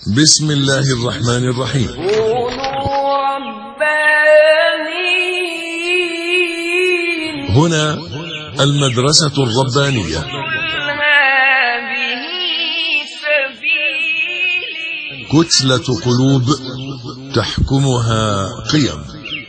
بسم الله الرحمن الرحيم. كونوا ربانيين. هنا المدرسة الربانية. هذه سبيلي. كتلة قلوب تحكمها قيم.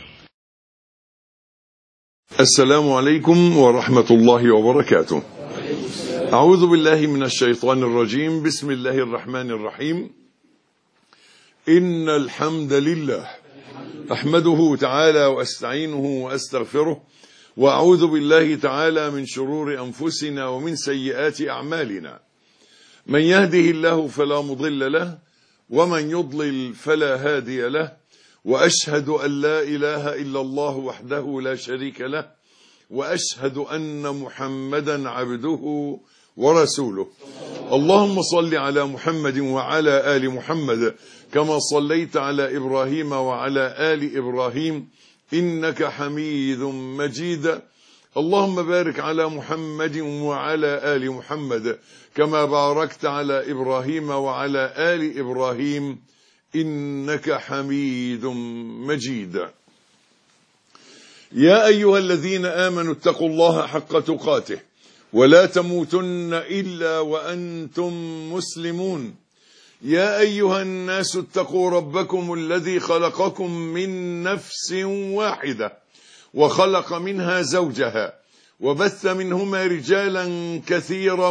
السلام عليكم ورحمة الله وبركاته. أعوذ بالله من الشيطان الرجيم. بسم الله الرحمن الرحيم. إن الحمد لله أحمده تعالى وأستعينه وأستغفره، وأعوذ بالله تعالى من شرور أنفسنا ومن سيئات أعمالنا. من يهده الله فلا مضل له، ومن يضلل فلا هادي له، وأشهد أن لا إله إلا الله وحده لا شريك له، وأشهد أن محمدا عبده ورسوله. اللهم صل على محمد وعلى آل محمد كما صليت على إبراهيم وعلى آل إبراهيم إنك حميد مجيد. اللهم بارك على محمد وعلى آل محمد كما باركت على إبراهيم وعلى آل إبراهيم إنك حميد مجيد. يا أيها الذين آمنوا اتقوا الله حق تقاته ولا تموتن إلا وأنتم مسلمون. يا أيها الناس اتقوا ربكم الذي خلقكم من نفس واحدة وخلق منها زوجها وبث منهما رجالا كثيرا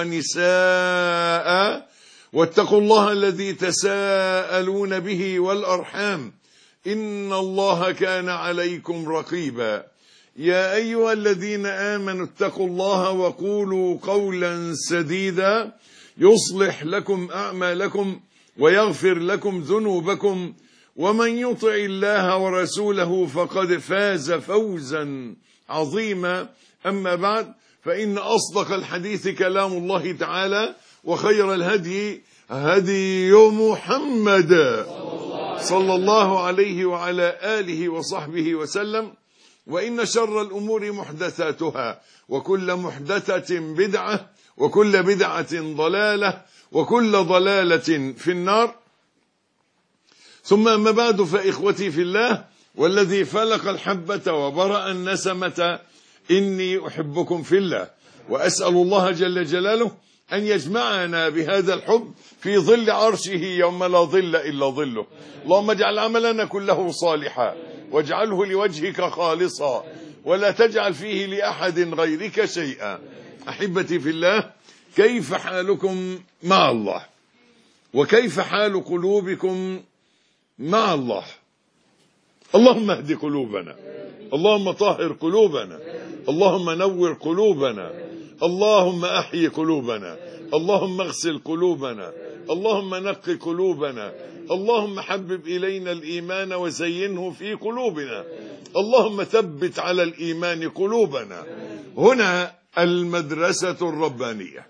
ونساء، واتقوا الله الذي تساءلون به والأرحام إن الله كان عليكم رقيبا. يا أيها الذين آمنوا اتقوا الله وقولوا قولا سديدا يصلح لكم أعمالكم ويغفر لكم ذنوبكم، ومن يطع الله ورسوله فقد فاز فوزا عظيما. أما بعد، فإن أصدق الحديث كلام الله تعالى، وخير الهدي هدي محمد صلى الله عليه وعلى آله وصحبه وسلم، وإن شر الأمور محدثاتها، وكل محدثة بدعة، وكل بدعة ضلالة، وكل ضلالة في النار. ثم أما بعد، فإخوتي في الله والذي فلق الحبة وبرأ النسمة، إني أحبكم في الله، وأسأل الله جل جلاله أن يجمعنا بهذا الحب في ظل عرشه يوم لا ظل إلا ظله. اللهم اجعل عملنا كله صالحا، واجعله لوجهك خالصا، ولا تجعل فيه لأحد غيرك شيئا. أحبتي في الله، كيف حالكم مع الله؟ وكيف حال قلوبكم مع الله؟ اللهم اهد قلوبنا، اللهم طهر قلوبنا، اللهم نور قلوبنا، اللهم أحيي قلوبنا، اللهم اغسل قلوبنا، اللهم نقي قلوبنا، اللهم حبب إلينا الإيمان وزينه في قلوبنا، اللهم ثبت على الإيمان قلوبنا. هنا المدرسة الربانية،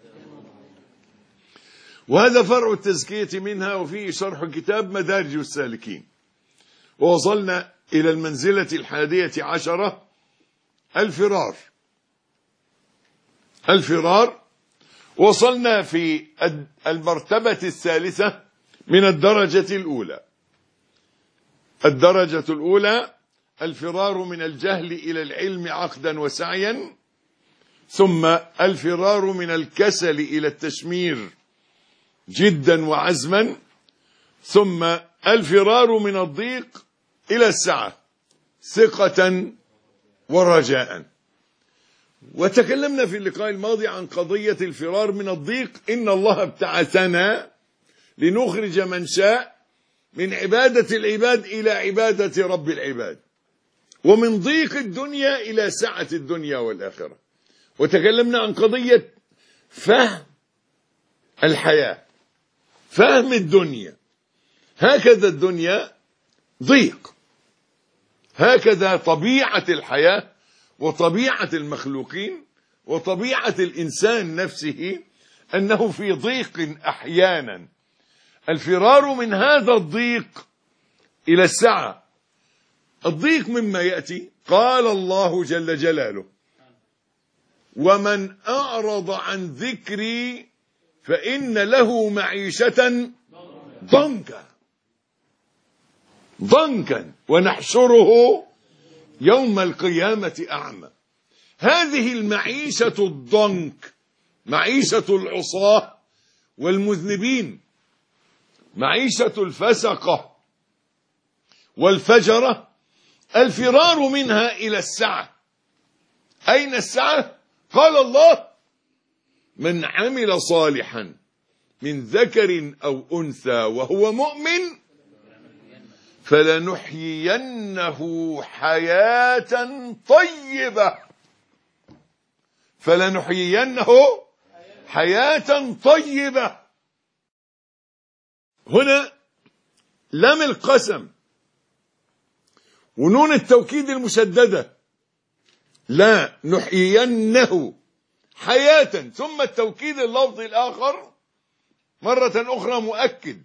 وهذا فرع التزكية منها، وفيه شرح كتاب مدارج السالكين. ووصلنا إلى المنزلة 11، الفرار. وصلنا في المرتبة الثالثة من الدرجة الأولى. الدرجة الأولى الفرار من الجهل إلى العلم عقدا وسعيا، ثم الفرار من الكسل إلى التشمير جدا وعزما، ثم الفرار من الضيق إلى السعة ثقة ورجاء. وتكلمنا في اللقاء الماضي عن قضية الفرار من الضيق. إن الله ابتعثنا لنخرج من شاء من عبادة العباد إلى عبادة رب العباد، ومن ضيق الدنيا إلى سعة الدنيا والآخرة. وتكلمنا عن قضية فهم الحياة، فهم الدنيا. هكذا الدنيا ضيق، هكذا طبيعة الحياة وطبيعة المخلوقين وطبيعة الإنسان نفسه، أنه في ضيق أحيانا. الفرار من هذا الضيق إلى السعة. الضيق مما يأتي، قال الله جل جلاله: ومن أعرض عن ذكري فإن له معيشة ضنكا ونحشره يوم القيامة أعمى. هذه المعيشة الضنك معيشة العصاة والمذنبين، معيشة الفسقة والفجرة، الفرار منها إلى السعة. أين السعة؟ قال الله: من عمل صالحا من ذكر أو أنثى وهو مؤمن فلنحيينه حياة طيبة. فلنحيينه حياة طيبة. هنا لام القسم ونون التوكيد المشددة، لا نحيينه حياة، ثم التوكيد اللفظي الآخر مرة أخرى مؤكد،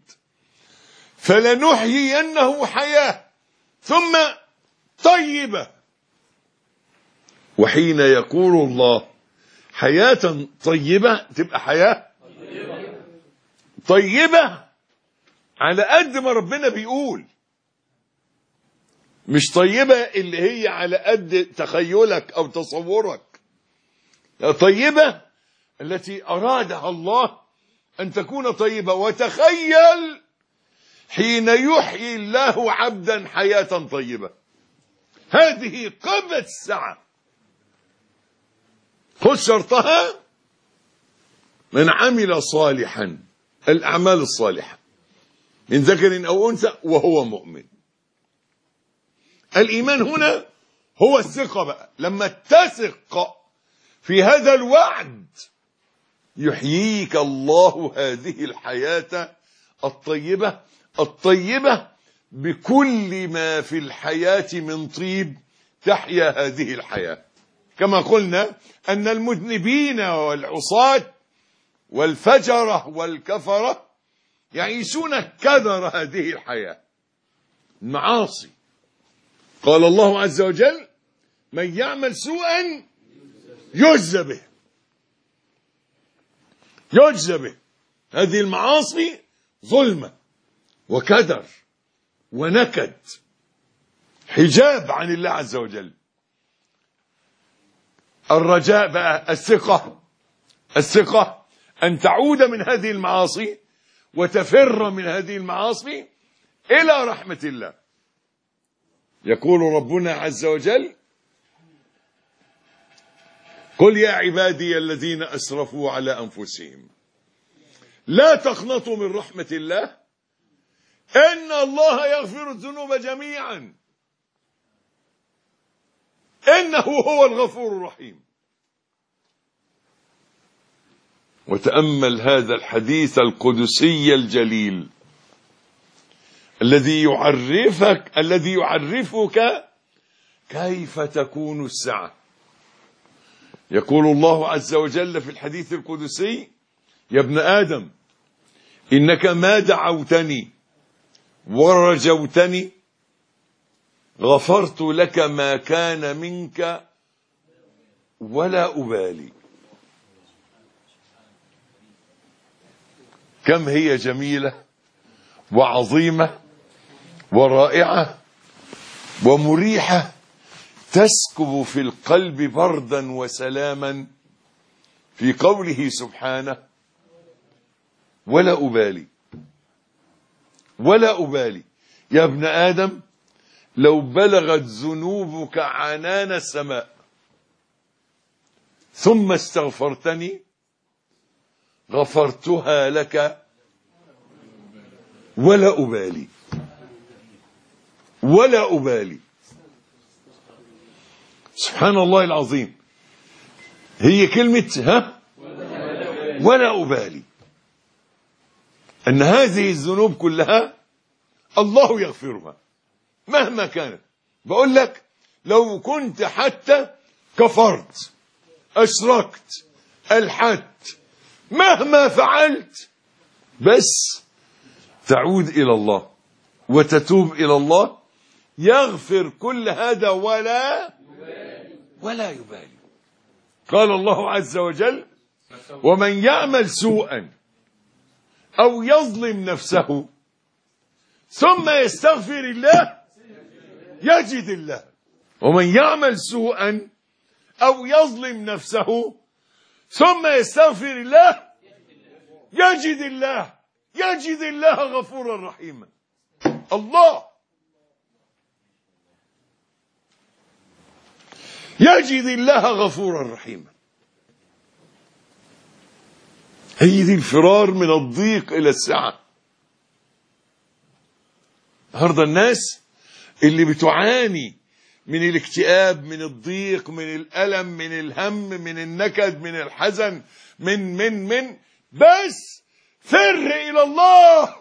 فلنحيينه حياة ثم طيبة. وحين يقول الله حياة طيبة تبقى حياة طيبة على قد ما ربنا بيقول، مش طيبة اللي هي على قد تخيلك أو تصورك، طيبة التي أرادها الله أن تكون طيبة. وتخيل حين يحيي الله عبدا حياة طيبة، هذه قمة السعة. خذ شرطها: من عمل صالحا، الأعمال الصالحة، من ذكر أو أنثى وهو مؤمن. الإيمان هنا هو الثقة بقى، لما تثق في هذا الوعد يحييك الله هذه الحياة الطيبة، الطيبة بكل ما في الحياة من طيب تحيا هذه الحياة. كما قلنا أن المذنبين والعصاة والفجرة والكفرة يعيشون كدر هذه الحياة، المعاصي. قال الله عز وجل: من يعمل سوءا يجزى به، يجزى به. هذه المعاصي ظلمة وكدر ونكد، حجاب عن الله عز وجل. الرجاء بقى الثقة أن تعود من هذه المعاصي وتفر من هذه المعاصي إلى رحمة الله. يقول ربنا عز وجل: قل يا عبادي الذين أسرفوا على أنفسهم لا تقنطوا من رحمة الله إن الله يغفر الذنوب جميعا إنه هو الغفور الرحيم. وتأمل هذا الحديث القدسي الجليل الذي يعرفك كيف تكون السعة. يقول الله عز وجل في الحديث القدسي: يا ابن آدم إنك ما دعوتني ورجوتني غفرت لك ما كان منك ولا أبالي. كم هي جميلة وعظيمة ورائعة ومريحة، تسكب في القلب بردا وسلاما في قوله سبحانه: ولا أبالي. ولا أبالي يا ابن آدم لو بلغت ذنوبك عنان السماء ثم استغفرتني غفرتها لك ولا أبالي. ولا أبالي. سبحان الله العظيم. هي كلمة ولا أبالي، أن هذه الذنوب كلها الله يغفرها مهما كانت. بقول لك لو كنت حتى كفرت، أشركت، ألحدت، مهما فعلت، بس تعود إلى الله وتتوب إلى الله يغفر كل هذا ولا يبالي. قال الله عز وجل: ومن يعمل سوءا أو يظلم نفسه ثم يستغفر الله يجد الله. ومن يعمل سوءا أو يظلم نفسه ثم يستغفر الله يجد الله غفورا رحيما. الله يجد الله غفورا رحيما. هي دي الفرار من الضيق إلى السعة. النهارده الناس اللي بتعاني من الاكتئاب، من الضيق، من الألم، من الهم، من النكد، من الحزن، من بس فر إلى الله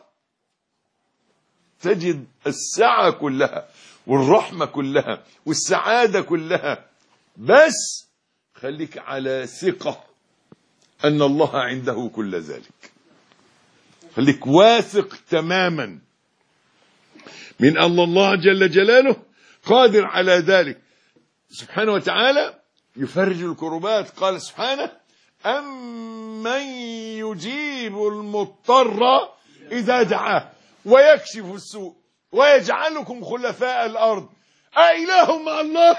تجد السعة كلها والرحمة كلها والسعادة كلها. بس خليك على ثقة أن الله عنده كل ذلك. خليك واثق تماما من أن الله جل جلاله قادر على ذلك سبحانه وتعالى. يفرج الكربات. قال سبحانه: أمن يجيب المضطر إذا دعاه ويكشف السوء ويجعلكم خلفاء الأرض أإله مع الله؟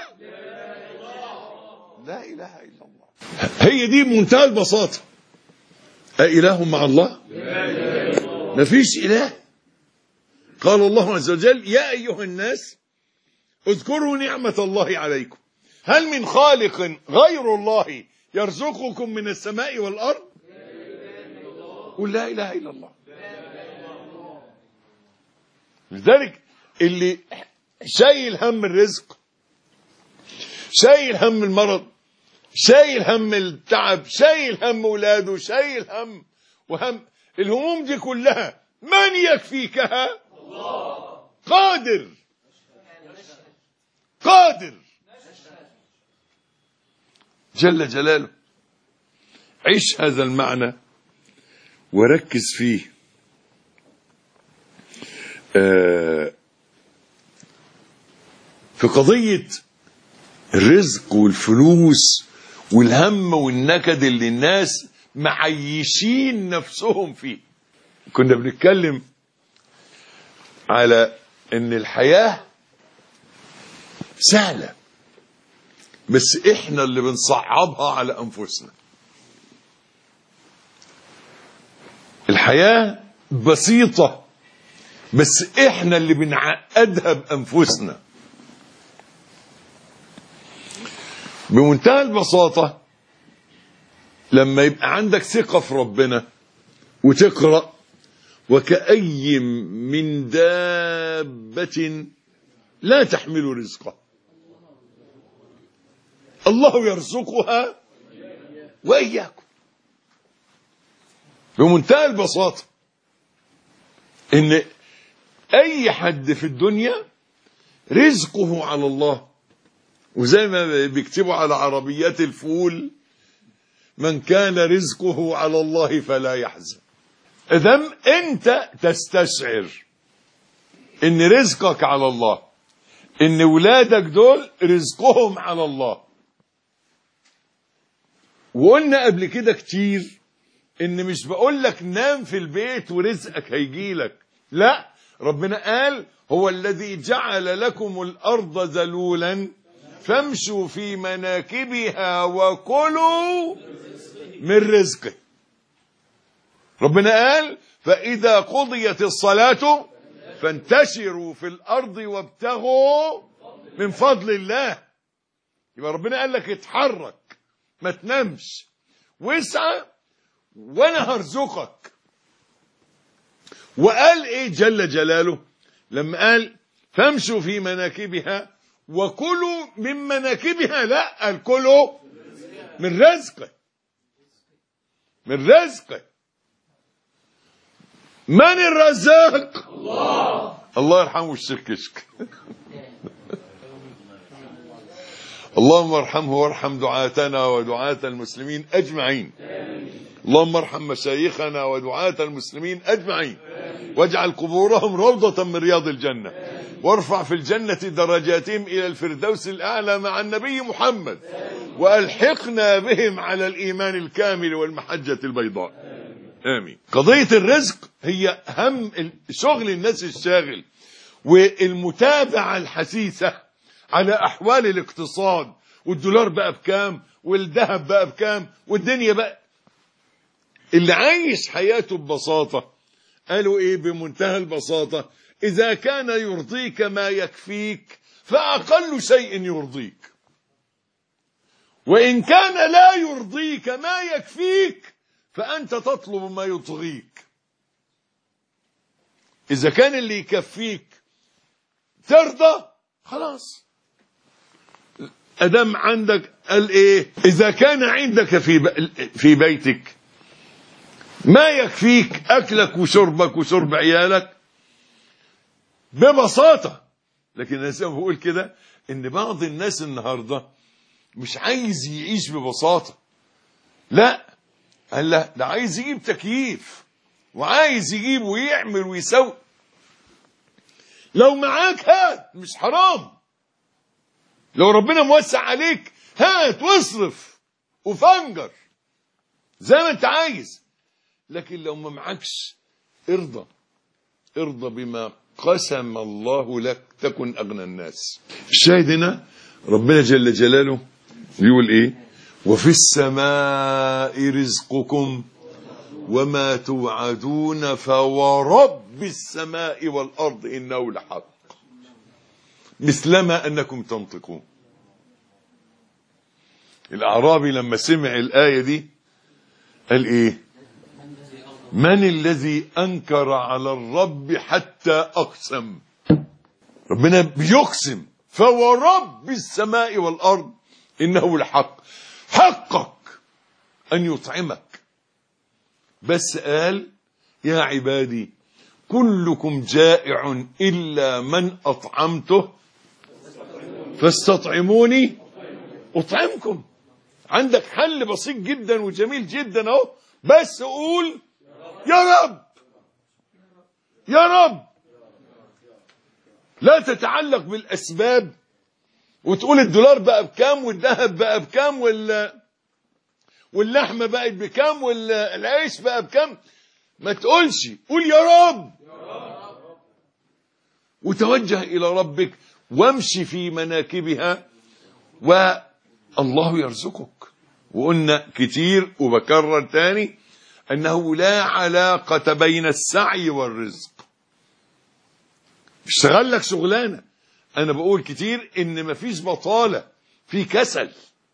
لا إله إلا الله. هي دي منتهى البساطة. أإله مع الله؟ مفيش إله. قال الله عز وجل: يا أيها الناس اذكروا نعمة الله عليكم هل من خالق غير الله يرزقكم من السماء والأرض؟ قل لا إله إلا الله. لذلك اللي شايل هم الرزق، شايل هم المرض، شايل هم التعب، شايل هم اولاده، شايل هم وهم الهموم دي كلها، من يكفيكها؟ الله. قادر جل جلاله. عيش هذا المعنى وركز فيه. في قضية الرزق والفلوس والهم والنكد اللي الناس معيشين نفسهم فيه. كنا بنتكلم على ان الحياة سهلة بس احنا اللي بنصعبها على انفسنا. الحياة بسيطة بس احنا اللي بنعقدها بانفسنا. بمنتهى البساطة لما يبقى عندك ثقة في ربنا وتقرأ: وكأي من دابة لا تحمل رزقه الله يرزقها وإياكم. بمنتهى البساطة إن أي حد في الدنيا رزقه على الله. وزي ما بيكتبوا على عربيات الفول: من كان رزقه على الله فلا يحزن. إذن أنت تستشعر إن رزقك على الله، إن ولادك دول رزقهم على الله. وقلنا قبل كده كتير إن مش بقول لك نام في البيت ورزقك هيجيلك، لا، ربنا قال: هو الذي جعل لكم الأرض ذلولا فامشوا في مناكبها وكلوا من رزقه. ربنا قال: فإذا قضيت الصلاة فانتشروا في الأرض وابتغوا من فضل الله. يبقى ربنا قال لك اتحرك، ما تنامش، واسعى وانا هرزقك. وقال ايه جل جلاله لما قال: فامشوا في مناكبها وكلوا من مناكبها؟ لا، قال: كلوا من رزقه. من رزقه. من الرزاق؟ الله. الله يرحمه الشيخ كشك. اللهم ارحمه وارحم دعاتنا ودعاة المسلمين أجمعين. اللهم ارحم مشايخنا ودعاة المسلمين أجمعين، واجعل قبورهم روضة من رياض الجنة، وارفع في الجنة درجاتهم إلى الفردوس الأعلى مع النبي محمد، وألحقنا بهم على الإيمان الكامل والمحجة البيضاء. آمين. قضية الرزق هي هم شغل الناس الشاغل، والمتابعة الحسيسة على أحوال الاقتصاد، والدولار بقى بكام، والذهب بقى بكام، والدنيا بقى. اللي عايش حياته ببساطة قالوا إيه بمنتهى البساطة؟ إذا كان يرضيك ما يكفيك فأقل شيء يرضيك، وإن كان لا يرضيك ما يكفيك فأنت تطلب ما يطغيك. إذا كان اللي يكفيك ترضى خلاص. أدم عندك قال إيه؟ إذا كان عندك في بيتك ما يكفيك أكلك وشربك وشرب عيالك ببساطة. لكن أنا زي ما بقول كده إن بعض الناس النهاردة مش عايز يعيش ببساطة، لا، قال لا، ده عايز يجيب تكييف وعايز يجيب ويعمل ويسوي. لو معاك هات، مش حرام. لو ربنا موسع عليك هات واصرف وفنجر زي ما انت عايز. لكن لو ما معكش ارضى بما قسم الله لك تكن أغنى الناس. الشاهد هنا ربنا جل جلاله يقول ايه؟ وفي السماء رزقكم وما توعدون فورب السماء والأرض إنه لحق مثلما أنكم تنطقون. الأعرابي لما سمع الآية دي قال إيه؟ من الذي أنكر على الرب حتى أقسم؟ ربنا بيقسم فورب السماء والأرض إنه لحق. حقك أن يطعمك، بس قال يا عبادي كلكم جائع إلا من أطعمته فاستطعموني أطعمكم. عندك حل بسيط جدا وجميل جدا اهو، بس قول يا رب يا رب. لا تتعلق بالأسباب وتقول الدولار بقى بكام والذهب بقى بكام واللحمة بقت بكام والعيش بقى بكام. ما تقولش، قول يا رب وتوجه إلى ربك وامشي في مناكبها والله يرزقك. وقلنا كتير وبكرر تاني أنه لا علاقة بين السعي والرزق. اشتغل لك شغلانة، أنا بقول كتير إن مفيش بطالة، في كسل،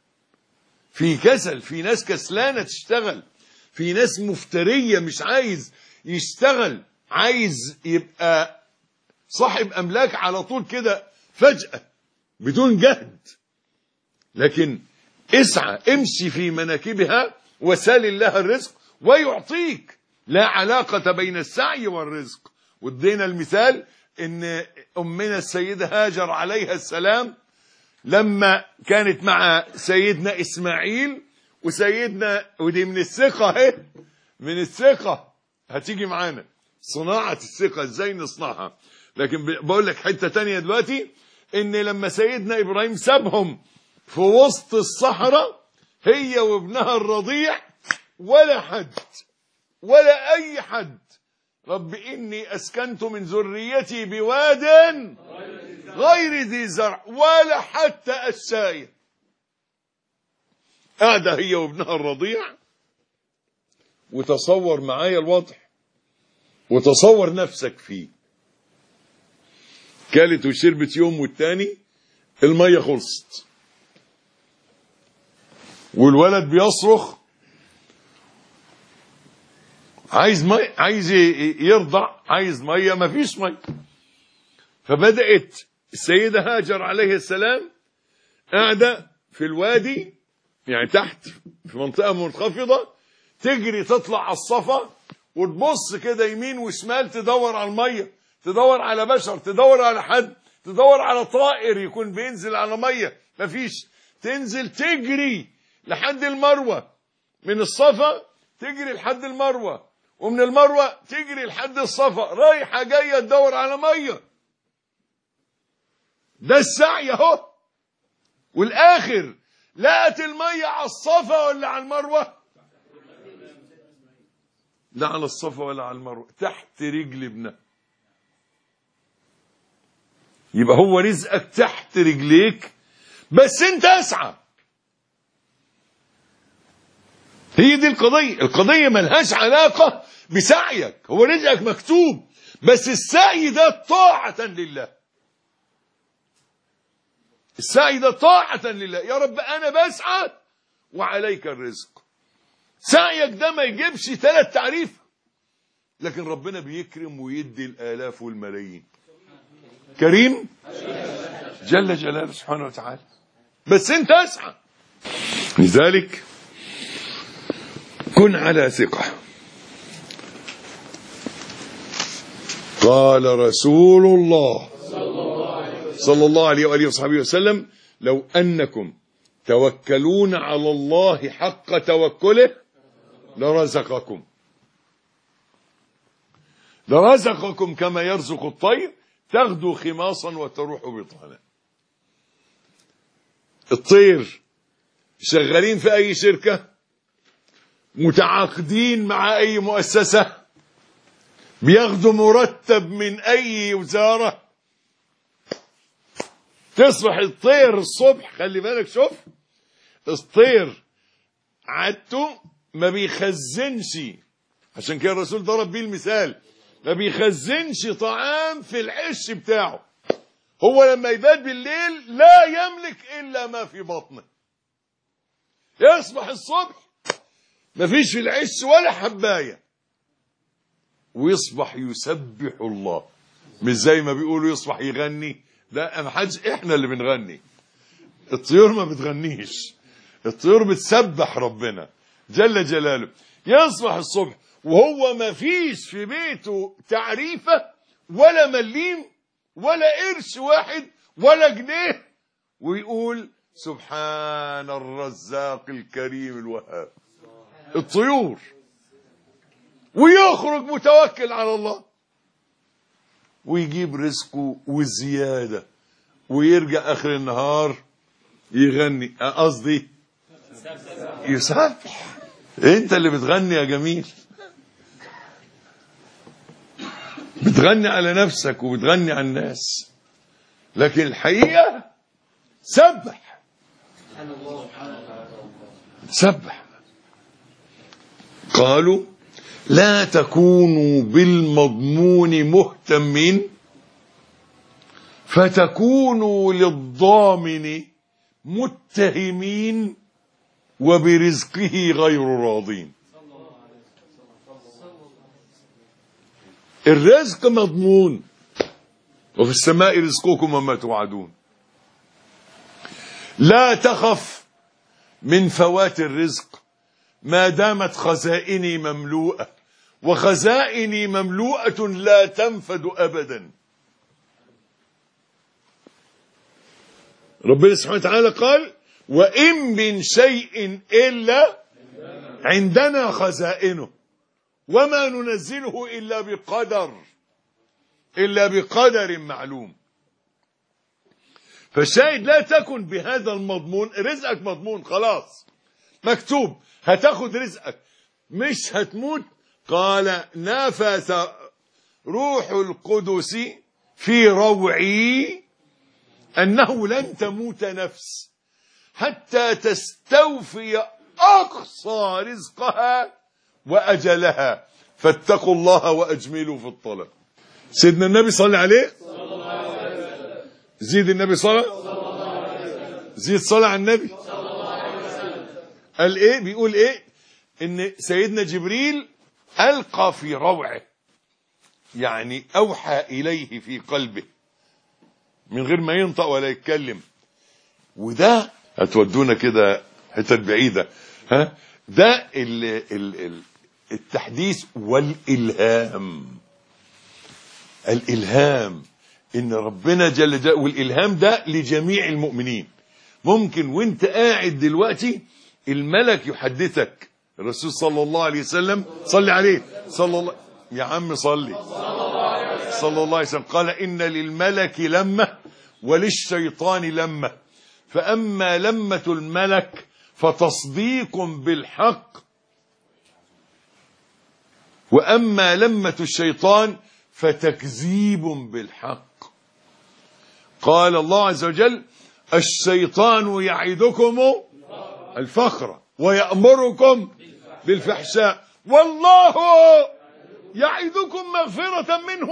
في ناس كسلانة تشتغل، في ناس مفترية مش عايز يشتغل، عايز يبقى صاحب أملاك على طول كده فجأة بدون جهد. لكن اسعى، امشي في مناكبها وسال الله الرزق ويعطيك. لا علاقة بين السعي والرزق. وادينا المثال ان امنا السيدة هاجر عليها السلام لما كانت مع سيدنا اسماعيل وسيدنا، ودي من الثقة اهي، من الثقة هتيجي معانا صناعة الثقة ازاي نصنعها. لكن بقول لك حتة تانية دلوقتي، ان لما سيدنا ابراهيم سابهم في وسط الصحراء هي وابنها الرضيع ولا حد ولا اي حد، رب اني اسكنت من ذريتي بواد غير ذي زرع ولا حتى الشاية، قاعدة هي وابنها الرضيع. وتصور معايا الوضع وتصور نفسك فيه، كلت وشربت يوم والتاني المية خلصت والولد بيصرخ عايز مية، عايز يرضع، عايز مية، مفيش مية. فبدأت السيدة هاجر عليه السلام قاعدة في الوادي، يعني تحت في منطقة منخفضة، تجري تطلع على الصفا وتبص كده يمين وشمال تدور على المية، تدور على بشر، تدور على حد، تدور على طائر يكون بينزل على مية، مفيش. تنزل تجري لحد المروة، من الصفا تجري لحد المروة، ومن المروة تجري لحد الصفا، رايحة جاية تدور على مية. ده السعي اهو. والاخر لقت المية على الصفا ولا على المروة؟ لا على الصفا ولا على المروة، تحت رجل ابنه. يبقى هو رزقك تحت رجليك، بس انت اسعى. هي دي القضية ملهاش علاقة بسعيك، هو رزقك مكتوب، بس السعي ده طاعة لله. السعي ده طاعة لله. يا رب أنا بسعى وعليك الرزق. سعيك ده ما يجيبش 3 تعريف، لكن ربنا بيكرم ويدي الآلاف والملايين. كريم جل جلاله سبحانه وتعالى، بس انت اسعى. لذلك كن على ثقة. قال رسول الله صلى الله عليه وآله وصحبه وسلم: لو أنكم توكلون على الله حق توكله لرزقكم كما يرزق الطير تغدو خماصا وتروح بطانا. الطير شغالين في أي شركة، متعاقدين مع أي مؤسسة، بياخدوا مرتب من أي وزارة. تصبح الطير الصبح، خلي بالك، شوف الطير عادته ما بيخزنش، عشان كده الرسول ضرب بيه المثال، ما بيخزنش طعام في العش بتاعه. هو لما يبات بالليل لا يملك إلا ما في بطنه. يصبح الصبح ما فيش في العش ولا حباية، ويصبح يسبح الله، مش زي ما بيقولوا يصبح يغني. لا، ما حدش، احنا اللي بنغني، الطيور ما بتغنيش، الطيور بتسبح ربنا جل جلاله. يصبح الصبح وهو ما فيش في بيته تعريفة ولا مليم ولا قرش واحد ولا جنيه، ويقول سبحان الرزاق الكريم الوهاب. الطيور. ويخرج متوكل على الله ويجيب رزقه وزيادة، ويرجع آخر النهار يغني، قصدي يسبح. انت اللي بتغني يا جميل، بتغني على نفسك وبتغني على الناس، لكن الحقيقة سبح سبح. قالوا لا تكونوا بالمضمون مهتمين فتكونوا للضامن متهمين وبرزقه غير راضين. الرزق مضمون، وفي السماء رزقكم وما توعدون. لا تخف من فوات الرزق ما دامت خزائني مملوءة، وخزائني مملوءة لا تنفد أبدا. ربنا سبحانه وتعالى قال وإن من شيء إلا عندنا خزائنه وما ننزله إلا بقدر معلوم. فالشاهد لا تكن بهذا المضمون، رزقك مضمون خلاص مكتوب، هتاخد رزقك مش هتموت. قال نفث روح القدس في روعي أنه لن تموت نفس حتى تستوفي أقصى رزقها وأجلها فاتقوا الله وأجملوا في الطلب. سيدنا النبي صلى عليه، زيد النبي صلى، زيد صلى على النبي. قال ايه؟ بيقول ايه؟ ان سيدنا جبريل ألقى في روعه، يعني أوحى إليه في قلبه من غير ما ينطق ولا يتكلم. وده هتودونا كده حتت بعيدة، ها؟ ده التحديث والإلهام. الإلهام إن ربنا جل جلاله، والإلهام ده لجميع المؤمنين. ممكن وانت قاعد دلوقتي الملك يحدثك. الرسول صلى الله عليه وسلم، صلي عليه، صلى الله، يا عم صلي، صلى الله عليه وسلم قال إن للملك لمة وللشيطان لمة، فأما لمة الملك فتصديق بالحق وأما لمة الشيطان فتكذيب بالحق. قال الله عز وجل: الشيطان يعدكم الفقر ويأمركم بالفحشاء والله يعدكم مغفرة منه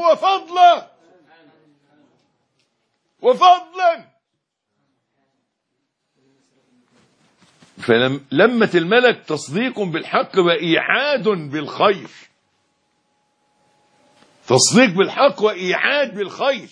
وفضلا. فلمة الملك تصديق بالحق وإيعاد بالخير. تصديق بالحق وإيعاد بالخير.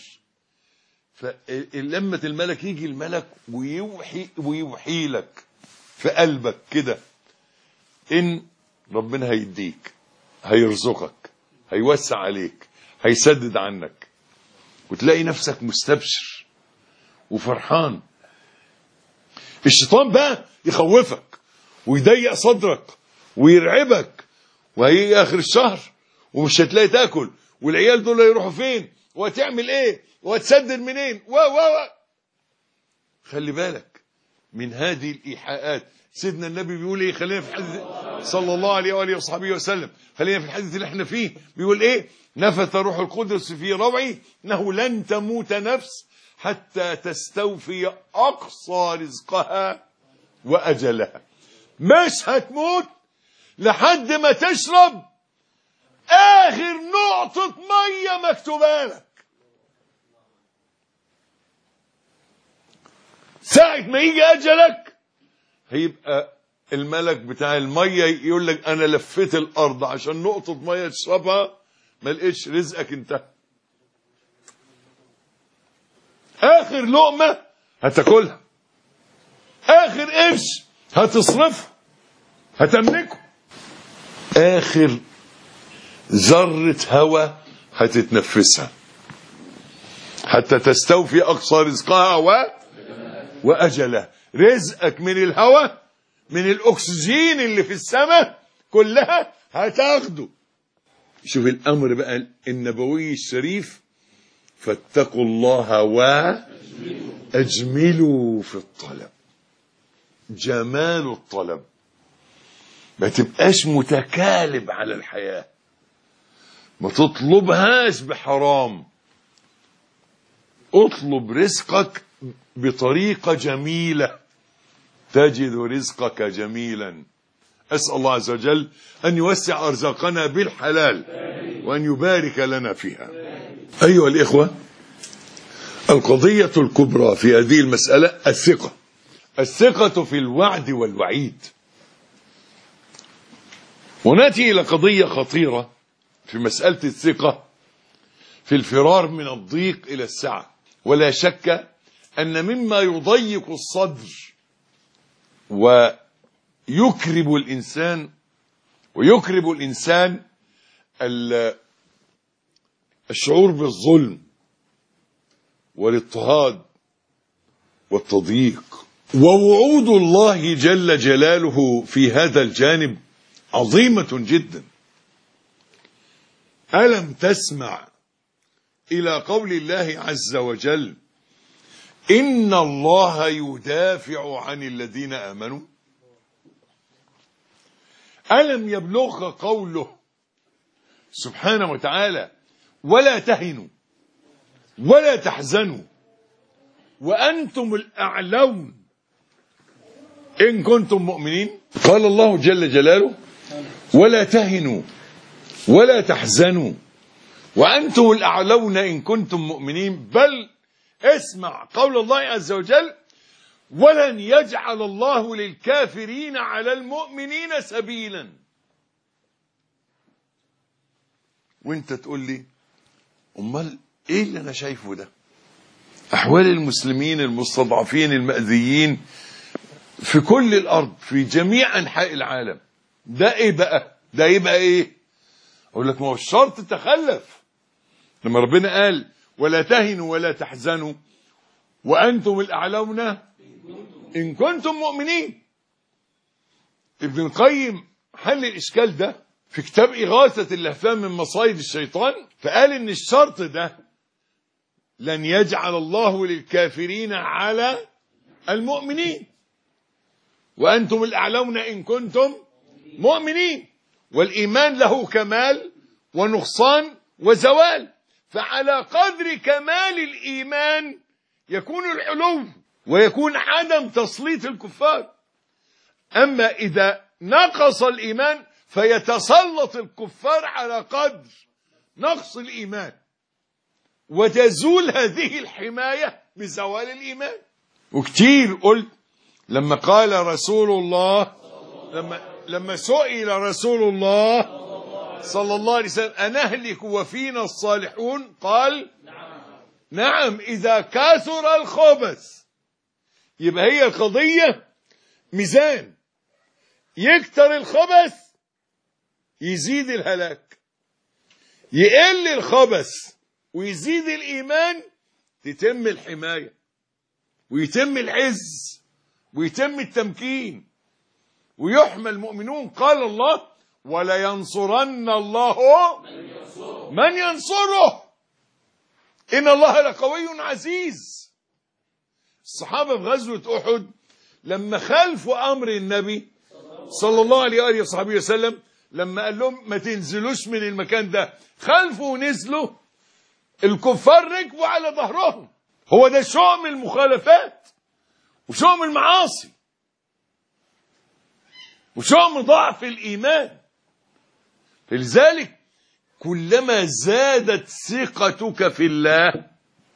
فلمة الملك يجي الملك ويوحي لك في قلبك كده إن ربنا هيديك، هيرزقك، هيوسع عليك، هيسدد عنك، وتلاقي نفسك مستبشر وفرحان. الشيطان بقى يخوفك ويضيق صدرك ويرعبك، وهي آخر الشهر ومش هتلاقي تاكل، والعيال دول يروحوا فين، وهتعمل ايه، وهتسدد منين خلي بالك من هذه الإيحاءات. سيدنا النبي بيقول ايه؟ خلينا في الحديث صلى الله عليه وآله وصحبه وسلم، خلينا في الحديث اللي احنا فيه. بيقول ايه؟ نفث روح القدس في روعي انه لن تموت نفس حتى تستوفي أقصى رزقها وأجلها. مش هتموت لحد ما تشرب آخر نقطة مية مكتوبة لك. ساعة ما يجي أجلك هيبقى الملك بتاع المية يقول لك أنا لفيت الأرض عشان نقطة مية تشربها، ما لقيتش، رزقك انتهى. آخر لقمة هتاكلها، آخر قرش هتصرفه، هتملكه، آخر ذرة هواء هتتنفسها حتى تستوفي أقصى رزقها وأجلها. رزقك من الهواء، من الأكسجين اللي في السماء كلها هتاخده. شوف الأمر بقى النبوي الشريف: فاتقوا الله وأجملوا في الطلب. جمال الطلب، ما تبقاش متكالب على الحياة، ما تطلبهاش بحرام، اطلب رزقك بطريقة جميلة تجد رزقك جميلا. أسأل الله عز وجل أن يوسع أرزاقنا بالحلال وأن يبارك لنا فيها. أيها الإخوة، القضية الكبرى في هذه المسألة الثقة في الوعد والوعيد. ونأتي إلى قضية خطيرة في مسألة الثقة في الفرار من الضيق إلى السعة. ولا شك أن مما يضيق الصدر ويكرب الإنسان الشعور بالظلم والاضطهاد والتضييق. ووعود الله جل جلاله في هذا الجانب عظيمة جدا. ألم تسمع إلى قول الله عز وجل: إن الله يدافع عن الذين آمنوا؟ ألم يبلغك قوله سبحانه وتعالى: ولا تهنوا ولا تحزنوا وأنتم الأعلون إن كنتم مؤمنين؟ قال الله جل جلاله: ولا تهنوا ولا تحزنوا وأنتم الأعلون إن كنتم مؤمنين. بل اسمع قول الله عز وجل: ولن يجعل الله للكافرين على المؤمنين سبيلا. وانت تقول لي: امال ايه اللي انا شايفه ده؟ احوال المسلمين المستضعفين المأذيين في كل الارض، في جميع انحاء العالم، ده ايه بقى؟ ده يبقى ايه؟ اقول لك: ما هو الشرط تخلف. لما ربنا قال: ولا تهنوا ولا تحزنوا وأنتم الأعلون إن كنتم مؤمنين. ابن القيم حل الإشكال ده في كتاب إغاثة اللهفان من مصايد الشيطان، فقال إن الشرط ده لن يجعل الله للكافرين على المؤمنين وأنتم الأعلون إن كنتم مؤمنين. والإيمان له كمال ونقصان وزوال. فعلى قدر كمال الإيمان يكون العلو ويكون عدم تسليط الكفار. أما إذا نقص الإيمان فيتسلط الكفار على قدر نقص الإيمان، وتزول هذه الحماية بزوال الإيمان. وكتير قلت لما قال رسول الله، لما سئل رسول الله صلى الله عليه وسلم أنهلك وفينا الصالحون؟ قال نعم إذا كثر الخبث. يبقى هي القضية ميزان، يكتر الخبث يزيد الهلاك، يقل الخبث ويزيد الإيمان، تتم الحماية ويتم العز ويتم التمكين ويحمى المؤمنون. قال الله ولا ينصرن الله من ينصره إن الله لقوي عزيز. الصحابة في غزوة أحد لما خالفوا أمر النبي صلى الله عليه وآله وصحبه وسلم، لما قال لهم ما تنزلوش من المكان ده، خالفوا ونزلوا، الكفار ركبوا على ظهرهم. هو ده شؤم المخالفات وشؤم المعاصي وشؤم ضعف الإيمان. لذلك كلما زادت ثقتك في الله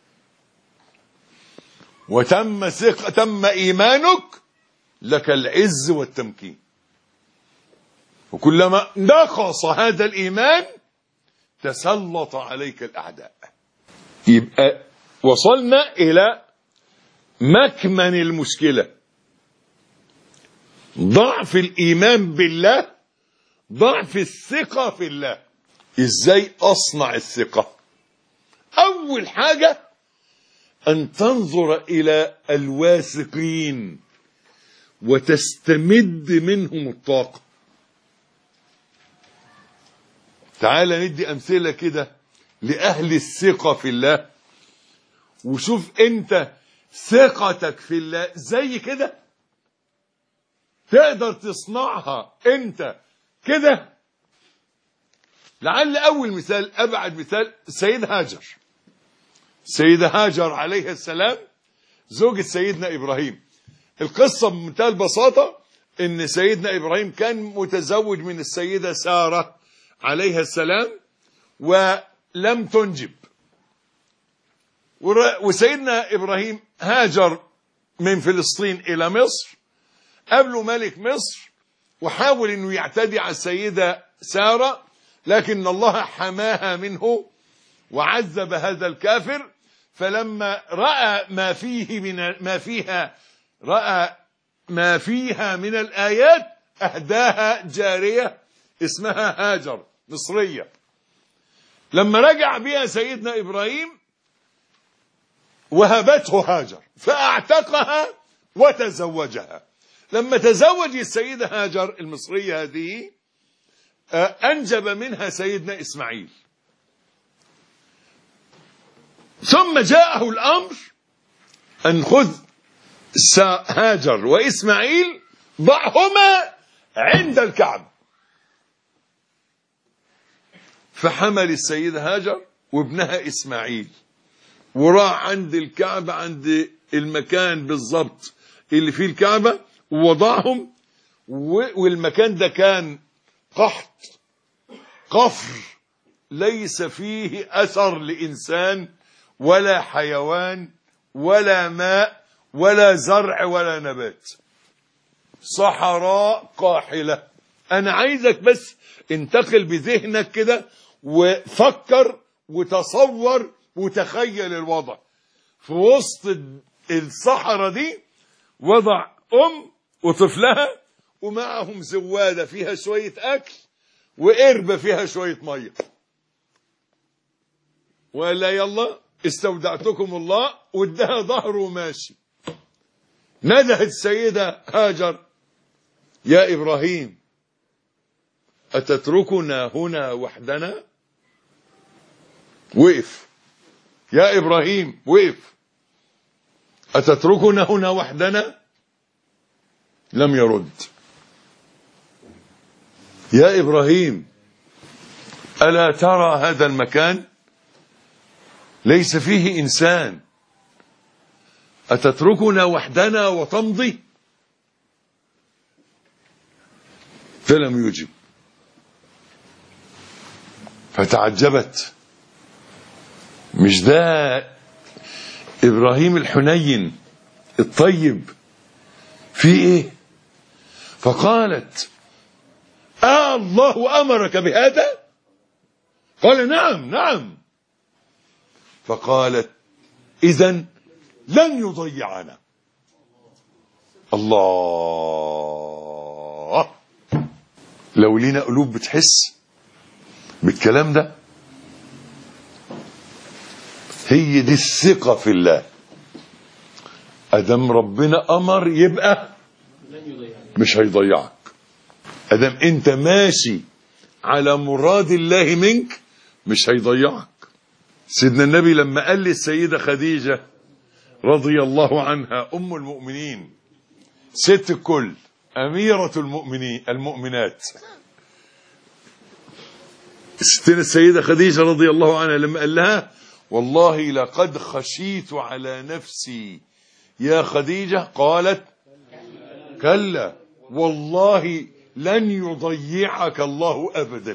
تم إيمانك لك العز والتمكين، وكلما نقص هذا الإيمان تسلط عليك الأعداء. يبقى وصلنا إلى مكمن المشكلة، ضعف الإيمان بالله، ضعف الثقة في الله. إزاي أصنع الثقة؟ أول حاجة أن تنظر إلى الواثقين وتستمد منهم الطاقة. تعال ندي أمثلة كده لأهل الثقة في الله، وشوف أنت ثقتك في الله زي كده تقدر تصنعها أنت كده. لعل أول مثال، أبعد مثال، السيدة هاجر. السيدة هاجر عليها السلام زوجة سيدنا إبراهيم. القصة بمنتهى البساطة إن سيدنا إبراهيم كان متزوج من السيدة سارة عليها السلام ولم تنجب، وسيدنا إبراهيم هاجر من فلسطين إلى مصر، قابله ملك مصر وحاول أنه يعتدي على السيدة سارة، لكن الله حماها منه وعذب هذا الكافر. فلما رأى ما فيها من الآيات أهداها جارية اسمها هاجر مصرية. لما رجع بها سيدنا إبراهيم وهبته هاجر فأعتقها وتزوجها. لما تزوج السيدة هاجر المصرية هذه أنجب منها سيدنا إسماعيل. ثم جاءه الأمر أن خذ هاجر وإسماعيل ضعهما عند الكعبة. فحمل السيدة هاجر وابنها إسماعيل وراح عند الكعبة، عند المكان بالضبط اللي فيه الكعبة، ووضعهم. والمكان ده كان قحط، قفر، ليس فيه أثر لإنسان ولا حيوان ولا ماء ولا زرع ولا نبات، صحراء قاحلة. أنا عايزك بس انتقل بذهنك كده وفكر وتصور وتخيل الوضع. في وسط الصحراء دي وضع وطفلها ومعهم زوادة فيها شوية أكل وقربة فيها شوية مية، ولا يلا استودعتكم الله وادها ظهره وماشي. ندهت السيدة هاجر يا إبراهيم أتتركنا هنا وحدنا؟ وقف يا إبراهيم، وقف. أتتركنا هنا وحدنا؟ لم يرد. يا إبراهيم ألا ترى هذا المكان ليس فيه إنسان، أتتركنا وحدنا وتمضي؟ فلم يجب. فتعجبت، مش ده إبراهيم الحنين الطيب؟ في إيه؟ فقالت: الله أمرك بهذا؟ قال: نعم نعم. فقالت: إذن لن يضيعنا. الله، لو لينا قلوب بتحس بالكلام ده. هي دي الثقة في الله. أدم ربنا أمر يبقى مش هيضيعك. أدم أنت ماشي على مراد الله منك مش هيضيعك. سيدنا النبي لما قال للسيدة خديجة رضي الله عنها أم المؤمنين، ست الكل، أميرة المؤمنات، ستنا السيدة خديجة رضي الله عنها، لما قال لها: والله لقد خشيت على نفسي يا خديجة، قالت: كلا والله لن يضيعك الله أبدا.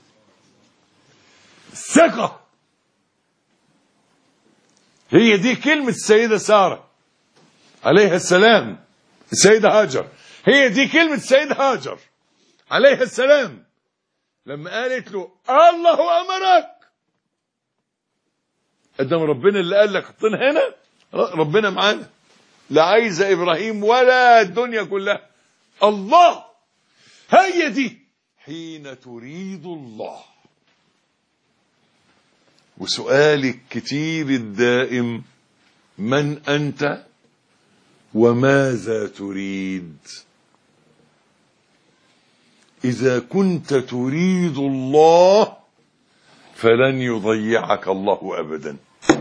ثقة. هي دي كلمة السيدة سارة عليها السلام، السيدة هاجر، هي دي كلمة السيدة هاجر عليها السلام لما قالت له: الله أمرك. قدام ربنا اللي قال لك حطنا هنا، ربنا معانا، لا عايز إبراهيم ولا الدنيا كلها، الله. هي دي حين تريد الله. وسؤالك كتير الدائم: من أنت وماذا تريد؟ إذا كنت تريد الله فلن يضيعك الله أبدا.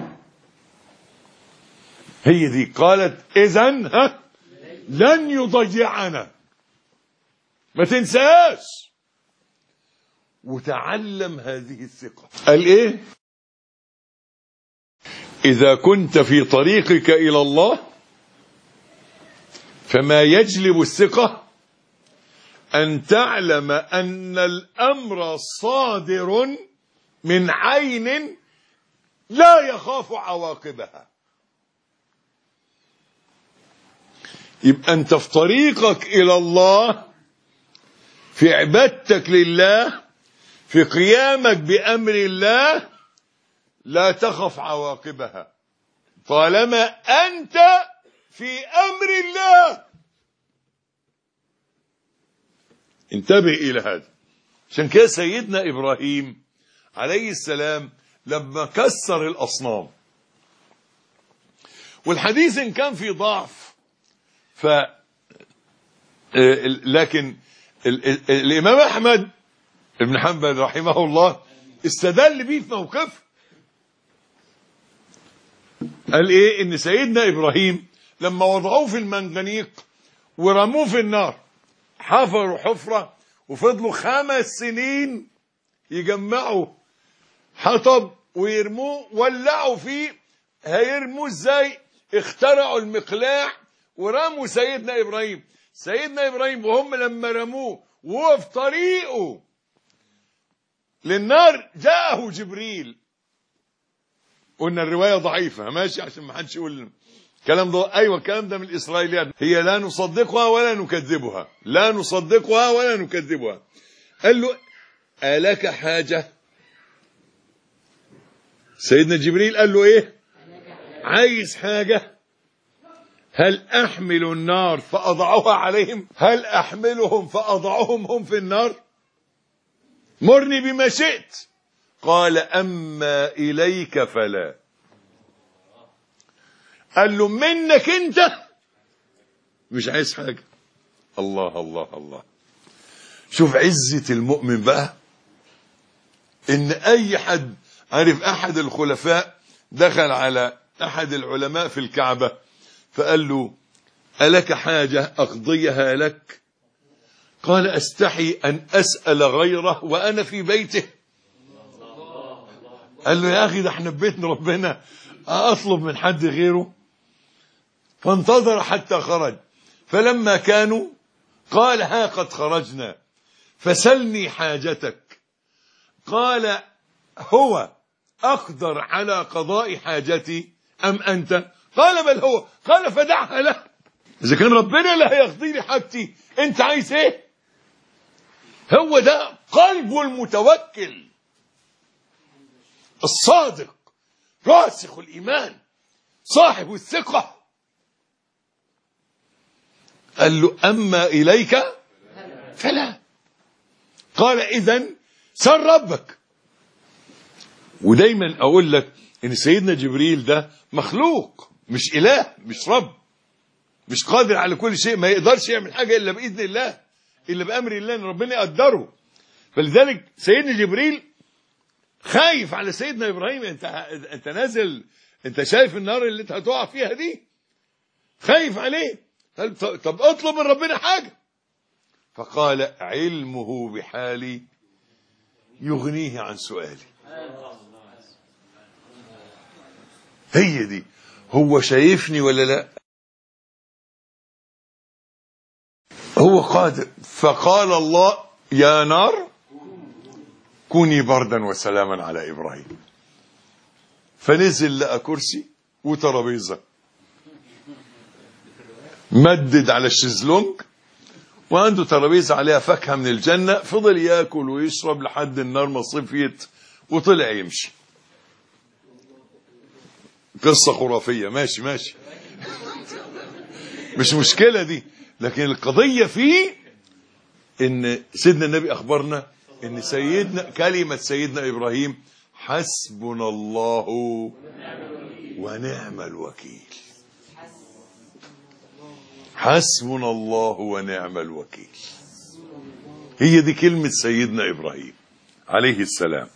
هي دي قالت: إذن لن يضيعنا. ما تنساش، وتعلم هذه الثقة. قال إيه؟ إذا كنت في طريقك إلى الله فما يجلب الثقة أن تعلم أن الأمر صادر من عين لا يخاف عواقبها. يبقى أنت في طريقك إلى الله، في عبادتك لله، في قيامك بأمر الله، لا تخف عواقبها طالما أنت في أمر الله. انتبه إلى هذا. عشان كده سيدنا إبراهيم عليه السلام لما كسر الأصنام، والحديث إن كان في ضعف لكن الإمام أحمد بن حنبل رحمه الله استدل بيه في موقف. قال إيه؟ إن سيدنا إبراهيم لما وضعوه في المنجنيق ورموه في النار، حفروا حفرة وفضلوا 5 سنين يجمعوا حطب ويرموه، ولعوا فيه. هيرموه ازاي؟ اخترعوا المقلاع ورموا سيدنا إبراهيم. سيدنا إبراهيم وهم لما رموه وهو في طريقه للنار جاءه جبريل. قلنا الرواية ضعيفة، ماشي، عشان ما حدش يقول الكلام ده. أيوة الكلام ده من الإسرائيليات، هي لا نصدقها ولا نكذبها، لا نصدقها ولا نكذبها. قال له: ألك حاجة؟ سيدنا جبريل قال له إيه؟ عايز حاجة؟ هل أحمل النار فأضعها عليهم؟ هل أحملهم فأضعهم هم في النار؟ مرني بما شئت. قال: أما إليك فلا. قال له: منك أنت مش عايز حاجة. الله الله الله. شوف عزة المؤمن بقى، إن أي حد عارف. أحد الخلفاء دخل على أحد العلماء في الكعبة فقال له: ألك حاجة أقضيها لك؟ قال: أستحي أن أسأل غيره وأنا في بيته. قال له يا أخي ده احنا في بيت ربنا أطلب من حد غيره؟ فانتظر حتى خرج، فلما كانوا قال ها قد خرجنا فسلني حاجتك. قال هو أقدر على قضاء حاجتي أم أنت؟ قال بل هو. قال فدعها له، إذا كان ربنا اللي هيقضي لي حاجتي أنت عايز إيه؟ هو ده قلب المتوكل الصادق راسخ الإيمان صاحب الثقة. قال له أما إليك فلا. قال إذن سل ربك. ودايما أقول لك إن سيدنا جبريل ده مخلوق، مش إله، مش رب، مش قادر على كل شيء، ما يقدرش يعمل حاجة إلا بإذن الله، إلا بأمر الله، إن ربنا يقدره. فلذلك سيدنا جبريل خايف على سيدنا إبراهيم. أنت نازل، أنت شايف النار اللي أنت هتقع فيها دي، خايف عليه. طب اطلب من ربنا حاجة. فقال علمه بحالي يغنيه عن سؤالي. هي دي، هو شايفني ولا لا؟ هو قادر. فقال الله يا نار كوني بردا وسلاما على إبراهيم. فنزل لقى كرسي وترابيزة، مدد على الشезлونج وعنده ترابيزة عليها فاكهة من الجنة. فضل ياكل ويشرب لحد النار ما صفيت وطلع يمشي. قصة خرافية، ماشي ماشي مش مشكلة دي، لكن القضية فيه ان سيدنا النبي اخبرنا ان كلمة سيدنا ابراهيم حسبنا الله ونعم الوكيل. حسبنا الله ونعم الوكيل، هي دي كلمة سيدنا إبراهيم عليه السلام.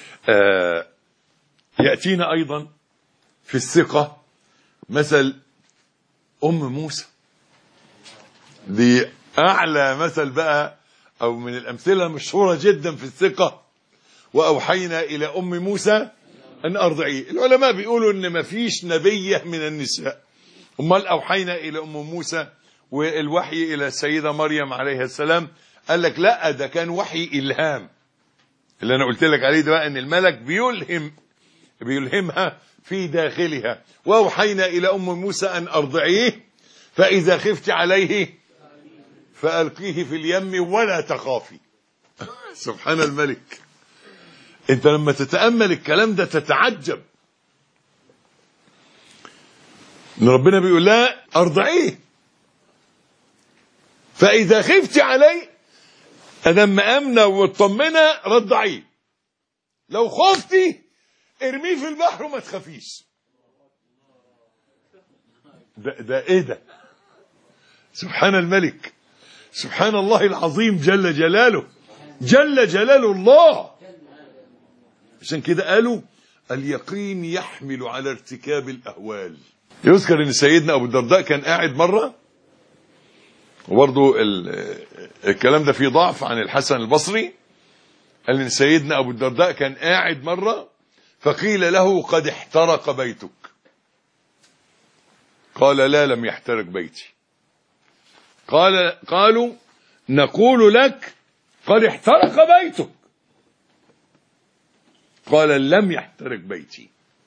يأتينا أيضا في الثقة مثل أم موسى، دي أعلى مثل بقى، أو من الأمثلة المشهورة جدا في الثقة. وأوحينا إلى أم موسى أن أرضعيه. العلماء بيقولوا إن ما فيش نبية من النساء، أمال أوحينا إلى أم موسى والوحي إلى السيدة مريم عليها السلام. قال لك لا، ده كان وحي إلهام، اللي أنا قلت لك عليه ده بقى، إن الملك بيلهمها في داخلها. وأوحينا إلى أم موسى أن أرضعيه فإذا خفت عليه فألقيه في اليم ولا تخافي. سبحان الملك. أنت لما تتأمل الكلام ده تتعجب إن ربنا بيقول لها أرضعيه فإذا خفت عليه، أدم أمنة وطمنة رضعيه، لو خفتي ارميه في البحر وما تخافيش. ده ايه ده؟ سبحان الملك، سبحان الله العظيم جل جلاله، جل جلال الله. عشان كده قالوا اليقين يحمل على ارتكاب الأهوال. يذكر ان سيدنا ابو الدرداء كان قاعد مرة، وبرضه الكلام ده فيه ضعف عن الحسن البصري، قال ان سيدنا ابو الدرداء كان قاعد مرة فقيل له قد احترق بيتك. قال لا، لم يحترق بيتي. قالوا نقول لك قد احترق بيتك. قال لم يحترق بيتي.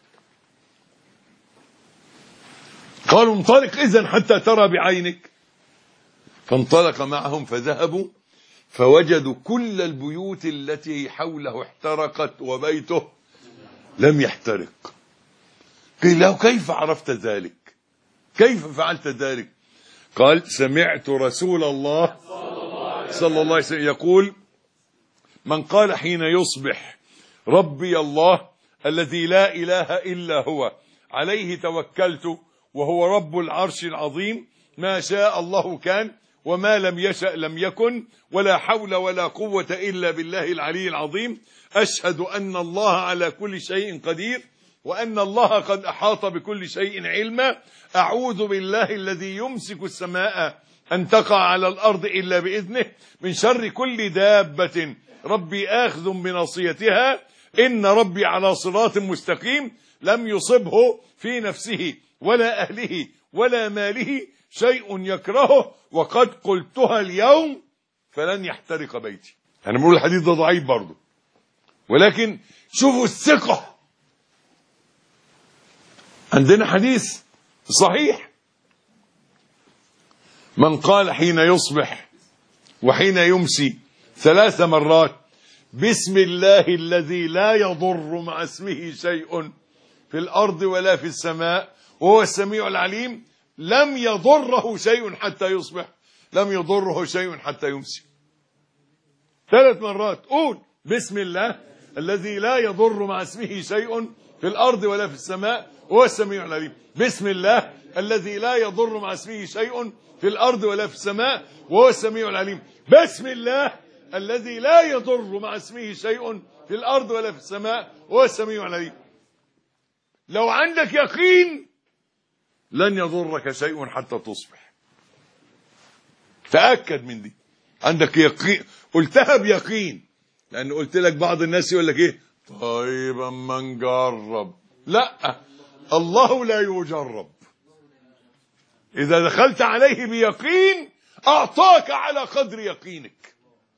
قالوا انطلق إذن حتى ترى بعينك. فانطلق معهم فذهبوا فوجدوا كل البيوت التي حوله احترقت وبيته لم يحترق. قيل له كيف عرفت ذلك؟ كيف فعلت ذلك؟ قال سمعت رسول الله صلى الله عليه وسلم يقول من قال حين يصبح ربي الله الذي لا إله إلا هو عليه توكلت وهو رب العرش العظيم ما شاء الله كان وما لم يشأ لم يكن ولا حول ولا قوة إلا بالله العلي العظيم. أشهد أن الله على كل شيء قدير وأن الله قد أحاط بكل شيء علما. أعوذ بالله الذي يمسك السماء أن تقع على الأرض إلا بإذنه من شر كل دابة ربي آخذ بناصيتها إن ربي على صراط مستقيم لم يصبه في نفسه ولا أهله ولا ماله شيء يكرهه وقد قلتها اليوم فلن يحترق بيتي. أنا بقول الحديث ده ضعيف برضه، ولكن شوفوا الثقة. عندنا حديث صحيح: من قال حين يصبح وحين يمسي 3 مرات بسم الله الذي لا يضر مع اسمه شيء في الأرض ولا في السماء وهو السميع العليم لم يضره شيء حتى يصبح، لم يضره شيء حتى يمسي. 3 مرات قول بسم الله الذي لا يضر مع اسمه شيء في الأرض ولا في السماء وهو السميع العليم. بسم الله الذي لا يضر مع اسمه شيء في الأرض ولا في السماء وهو السميع العليم. بسم الله الذي لا يضر مع اسمه شيء في الأرض ولا في السماء وهو السميع العليم. لو عندك يقين لن يضرك شيء حتى تصبح. تأكد من دي. عندك يقين، قلتها بيقين، لأن قلت لك بعض الناس يقول لك إيه؟ طيب أما نجرب. لا، الله لا يجرب. إذا دخلت عليه بيقين أعطاك على قدر يقينك.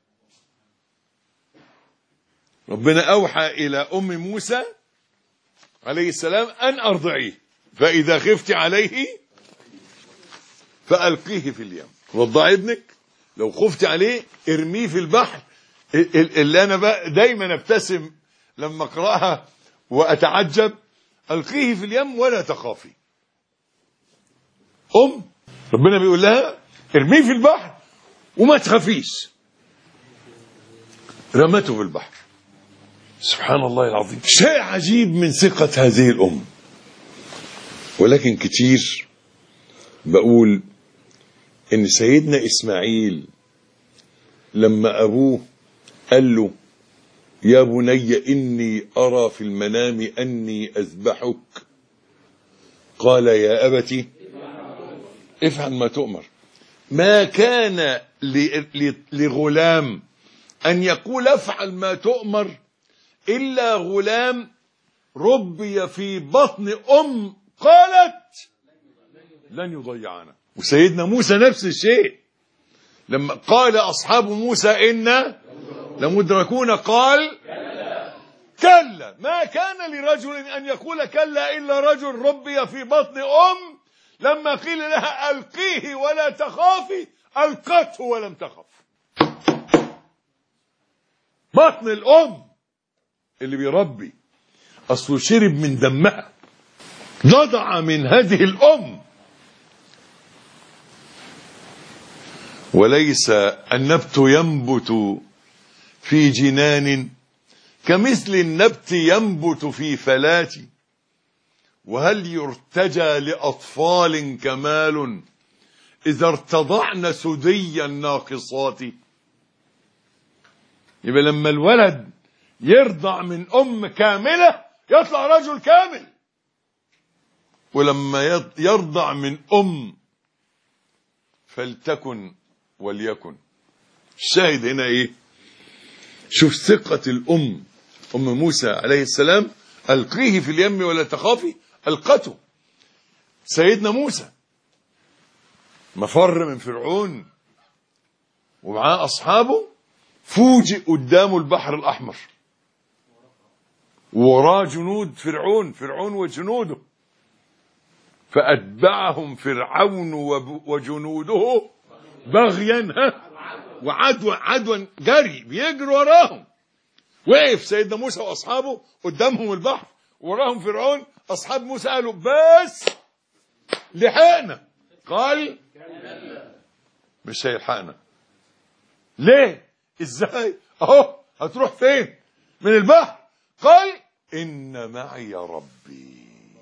ربنا أوحى إلى أم موسى عليه السلام أن أرضعيه، فإذا خفت عليه فألقيه في اليم. رضع ابنك، لو خفت عليه ارميه في البحر. اللي أنا بقى دايما ابتسم لما أقرأها وأتعجب: ألقيه في اليم ولا تخافي. ربنا بيقول لها ارميه في البحر وما تخافيش. رمته في البحر. سبحان الله العظيم. شيء عجيب من ثقة هذه الأم. ولكن كتير بقول إن سيدنا إسماعيل لما أبوه قال له: يا بني إني أرى في المنام أني أذبحك، قال: يا أبت افعل ما تؤمر. ما كان لغلام أن يقول افعل ما تؤمر إلا غلام ربي في بطن أم قالت لن يضيعنا. وسيدنا موسى نفس الشيء، لما قال أصحاب موسى إنا لمدركون قال كلا. ما كان لرجل أن يقول كلا إلا رجل ربي في بطن أم. لما قيل لها ألقيه ولا تخافي ألقته ولم تخف. بطن الأم اللي بيربي أصله شرب من دمها، ضضع من هذه الأم. وليس النبت ينبت في جنان كمثل النبت ينبت في فلات، وهل يرتجى لأطفال كمال إذا ارتضعن سدي الناقصات. يبقى لما الولد يرضع من أم كاملة يطلع رجل كامل، ولما يرضع من أم فلتكن وليكن. الشاهد هنا إيه؟ شوف ثقة الأم. أم موسى عليه السلام ألقيه في اليم ولا تخافي، ألقته. سيدنا موسى مفر من فرعون ومعاه أصحابه، فوجئ قدامه البحر الأحمر وراه جنود فرعون وجنوده، فأتبعهم فرعون وجنوده بغيا وعدوا جري، بيجروا وراهم. وقف سيدنا موسى وأصحابه قدامهم البحر وراهم فرعون. أصحاب موسى قالوا بس لحقنا. قال مش هيلحقنا. ليه؟ ازاي؟ اهو هتروح فين؟ من البحر. قال إن معي ربي.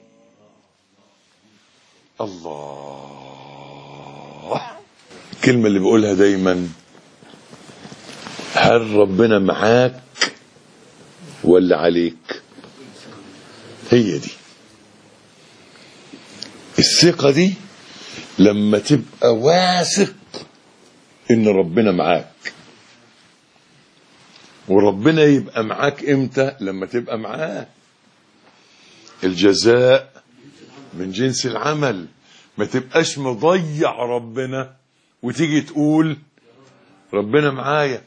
الله. الكلمة اللي بقولها دايما: هل ربنا معاك ولا عليك؟ هي دي الثقة دي. لما تبقى واثق ان ربنا معاك وربنا يبقى معاك امتى؟ لما تبقى معاه. الجزاء من جنس العمل. ما تبقاش مضيع ربنا وتيجي تقول ربنا معايا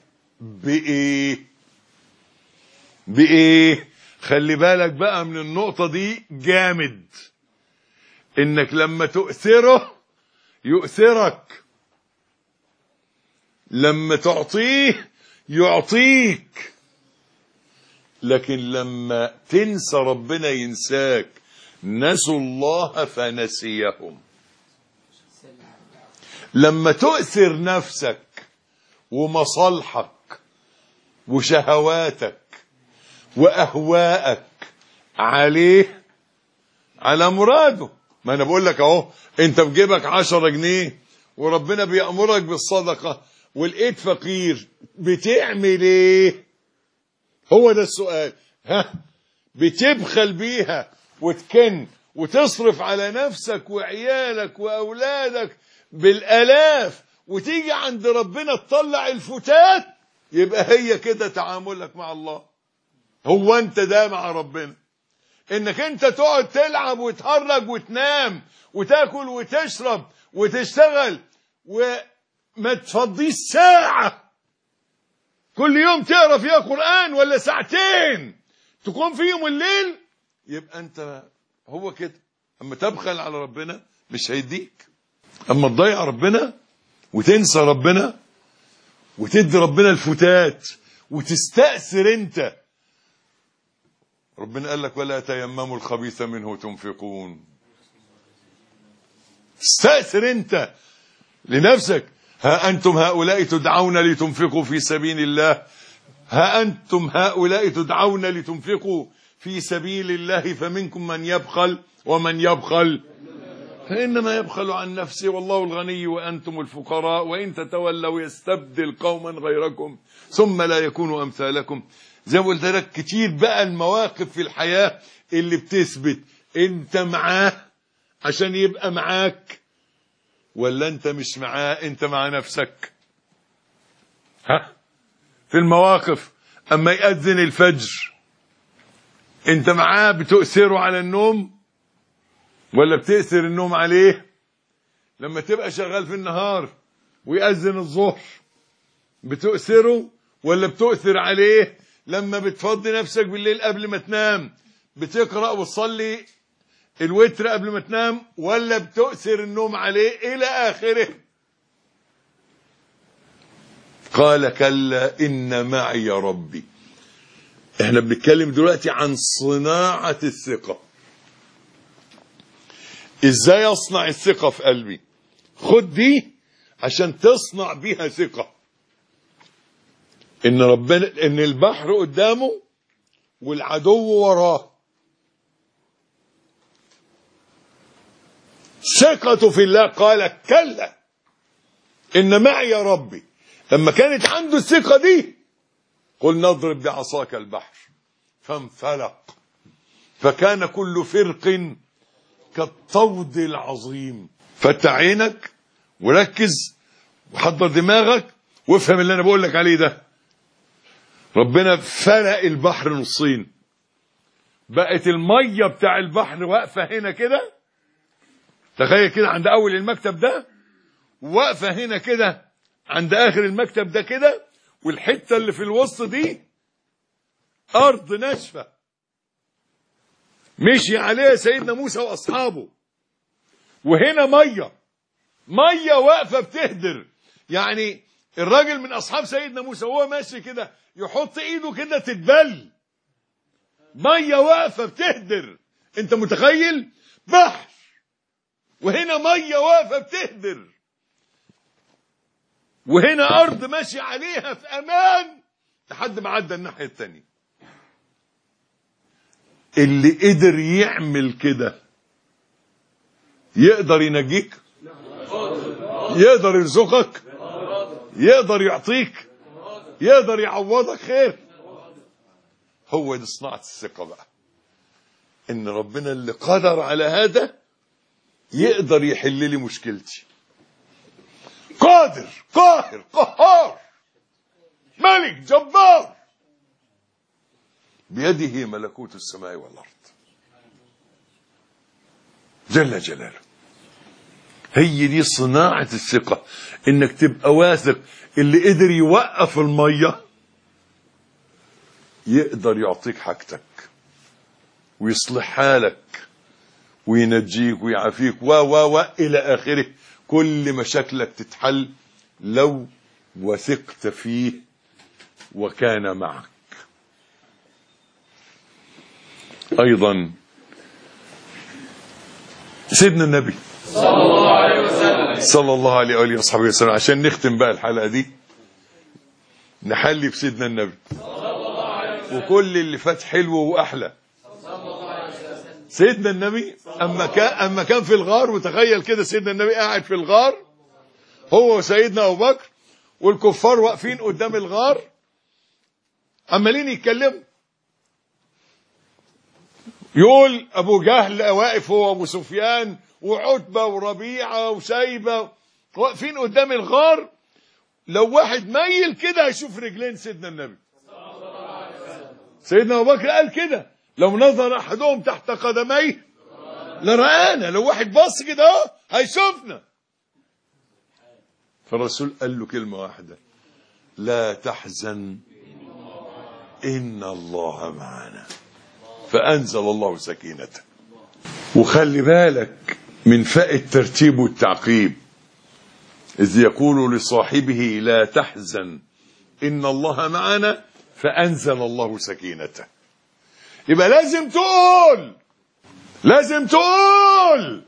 بإيه؟ خلي بالك بقى من النقطة دي جامد، انك لما تؤثره يؤثرك، لما تعطيه يعطيك، لكن لما تنسى ربنا ينساك. نسوا الله فنسيهم. لما تؤثر نفسك ومصالحك وشهواتك وأهواءك عليه، على مراده. ما أنا بقول لك أهو، أنت في جيبك 10 جنيه وربنا بيأمرك بالصدقة ولقيت فقير، بتعمل إيه؟ هو ده السؤال. بتبخل بيها وتكن وتصرف على نفسك وعيالك وأولادك بالآلاف، وتيجي عند ربنا تطلع الفتات؟ يبقى هي كده تعاملك مع الله. هو انت ده مع ربنا؟ انك انت تقعد تلعب وتهرج وتنام وتاكل وتشرب وتشتغل وما تفضيش ساعة كل يوم تقرا فيها قرآن ولا ساعتين تقوم فيهم الليل؟ يبقى انت هو كده. اما تبخل على ربنا مش هيديك. اما تضيع ربنا وتنسى ربنا وتدي ربنا الفتات وتستأثر انت، ربنا قال لك ولا تيمموا الخبيث منه تنفقون. تستأثر انت لنفسك. ها أنتم هؤلاء تدعون لتنفقوا في سبيل الله، ها أنتم هؤلاء تدعون لتنفقوا في سبيل الله فمنكم من يبخل ومن يبخل فإنما يبخل عن نفسه والله الغني وأنتم الفقراء وإن تتولوا يستبدل قوما غيركم ثم لا يكونوا أمثالكم. زي ما قلت لك كتير بقى المواقف في الحياة اللي بتثبت انت معاه عشان يبقى معاك، ولا انت مش معاه انت مع نفسك. في المواقف اما يأذن الفجر انت معاه بتؤثره على النوم ولا بتأثر النوم عليه؟ لما تبقى شغال في النهار ويأذن الظهر بتؤثره ولا بتؤثر عليه؟ لما بتفضي نفسك بالليل قبل ما تنام بتقرأ وتصلي الوتر قبل ما تنام ولا بتؤثر النوم عليه؟ إلى آخره. قال كلا إن معي ربي. احنا بنتكلم دلوقتي عن صناعة الثقة. ازاي اصنع الثقة في قلبي؟ خد دي عشان تصنع بيها ثقة. ان ربنا، ان البحر قدامه والعدو وراه. ثقته في الله. قال كلا إن معي ربي. لما كانت عنده الثقة دي قل نضرب بعصاك البحر فانفلق فكان كل فرق كالطود العظيم. فتح عينك وركز وحضر دماغك وافهم اللي انا بقول لك عليه ده. ربنا فلق البحر نصين، بقت المية بتاع البحر واقفة هنا كده، تخيل كده عند اول المكتب ده، واقفة هنا كده عند اخر المكتب ده كده، والحتة اللي في الوسط دي ارض ناشفة مشي عليها سيدنا موسى واصحابه، وهنا مية واقفة بتهدر. يعني الراجل من اصحاب سيدنا موسى وهو ماشي كده يحط ايده كده تتبل، مية واقفة بتهدر. انت متخيل؟ بحر وهنا مية واقفة بتهدر، وهنا ارض ماشي عليها في امان لحد ما عدى الناحية التانية. اللي قدر يعمل كده يقدر ينجيك؟ يقدر يرزقك؟ يقدر يعطيك؟ يقدر يعوضك خير؟ هو دي صناعة الثقة بقى، ان ربنا اللي قدر على هذا يقدر يحل لي مشكلتي. قادر، قاهر، قهار، ملك، جبار، بيده ملكوت السماء والأرض جل جلاله. هي دي صناعة الثقة، انك تبقى واثق اللي قدر يوقف المية يقدر يعطيك حاجتك ويصلح حالك وينجيك ويعافيك و إلى آخره. كل مشاكلك تتحل لو وثقت فيه وكان معك. أيضا سيدنا النبي صلى الله عليه وآله وصحبه وسلم، عشان نختم بقى الحلقة دي نحلي بسيدنا النبي وكل اللي فات حلو وأحلى. سيدنا النبي أما كان في الغار، وتخيل كده سيدنا النبي قاعد في الغار هو وسيدنا أبو بكر والكفار واقفين قدام الغار عمالين يتكلموا. يقول أبو جهل واقف هو أبو سفيان وعتبة وربيعة وشيبة واقفين قدام الغار، لو واحد ميل كده هيشوف رجلين سيدنا النبي. سيدنا أبو بكر قال كده لو نظر أحدهم تحت قدميه لرآنا، لو واحد بص كده اهو هيشوفنا. فالرسول قال له كلمة واحدة: لا تحزن إن الله معنا. فأنزل الله سكينته. وخلي بالك من فاء الترتيب والتعقيب، إذ يقول لصاحبه لا تحزن إن الله معنا فأنزل الله سكينته. يبقى لازم تقول.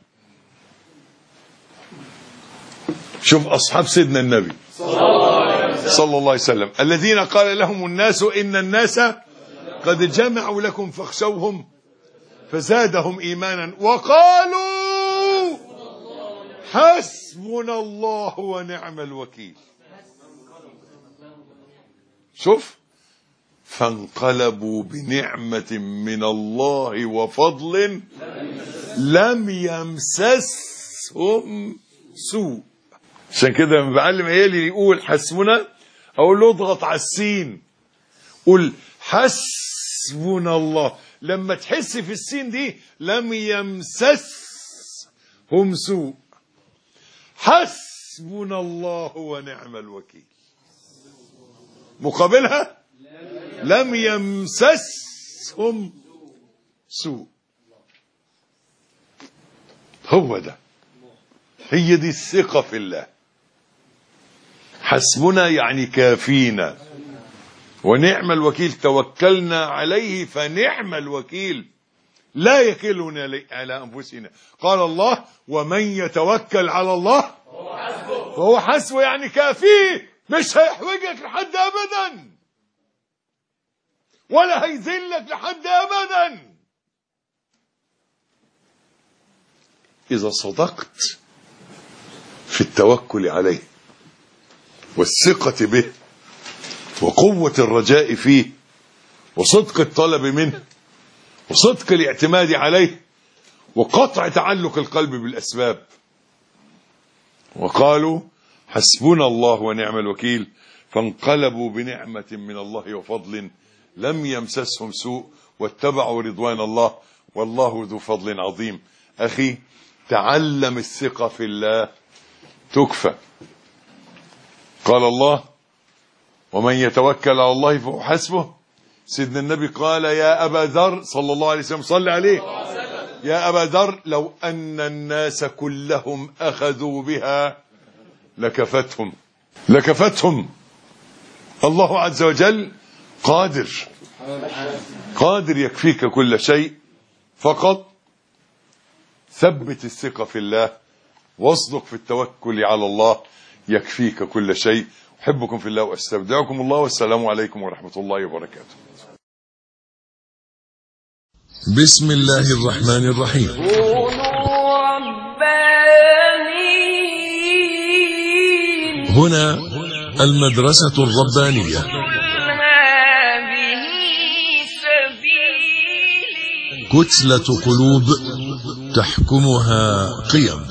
شوف أصحاب سيدنا النبي صلى الله عليه وسلم الذين قال لهم الناس إن الناس قد جمعوا لكم فاخشوهم فزادهم إيمانا وقالوا حسبنا الله ونعم الوكيل. شوف، فانقلبوا بنعمة من الله وفضل لم يمسسهم سوء. عشان كده لما بعلم عيالي يقول حسبنا اقول له اضغط على السين، قول حسبنا الله. لما تحس في السين دي لم يمسسهم سوء، حسبنا الله ونعم الوكيل. مقابلها لم يمسسهم سوء. هو ده، هي دي الثقة في الله. حسبنا يعني كافينا، ونعم الوكيل توكلنا عليه فنعم الوكيل لا يكلنا على أنفسنا. قال الله ومن يتوكل على الله فهو حسبه، يعني كافيه، مش هيحوجك لحد أبدا ولا هيذلك لحد أبدا. إذا صدقت في التوكل عليه والثقة به وقوة الرجاء فيه وصدق الطلب منه وصدق الاعتماد عليه وقطع تعلق القلب بالأسباب. وقالوا حسبنا الله ونعم الوكيل فانقلبوا بنعمة من الله وفضل لم يمسسهم سوء واتبعوا رضوان الله والله ذو فضل عظيم. أخي، تعلم الثقة في الله تكفى. قال الله ومن يتوكل على الله فهو حسبه. سيدنا النبي قال يا أبا ذر صلى الله عليه وسلم صلى عليه، يا أبا ذر لو أن الناس كلهم أخذوا بها لكفتهم. الله عز وجل قادر يكفيك كل شيء، فقط ثبت الثقة في الله واصدق في التوكل على الله يكفيك كل شيء. أحبكم في الله وأستودعكم الله، والسلام عليكم ورحمة الله وبركاته. بسم الله الرحمن الرحيم. كونوا ربانيين. هنا المدرسة الربانية. هذه سبيلي. كتلة قلوب تحكمها قيم.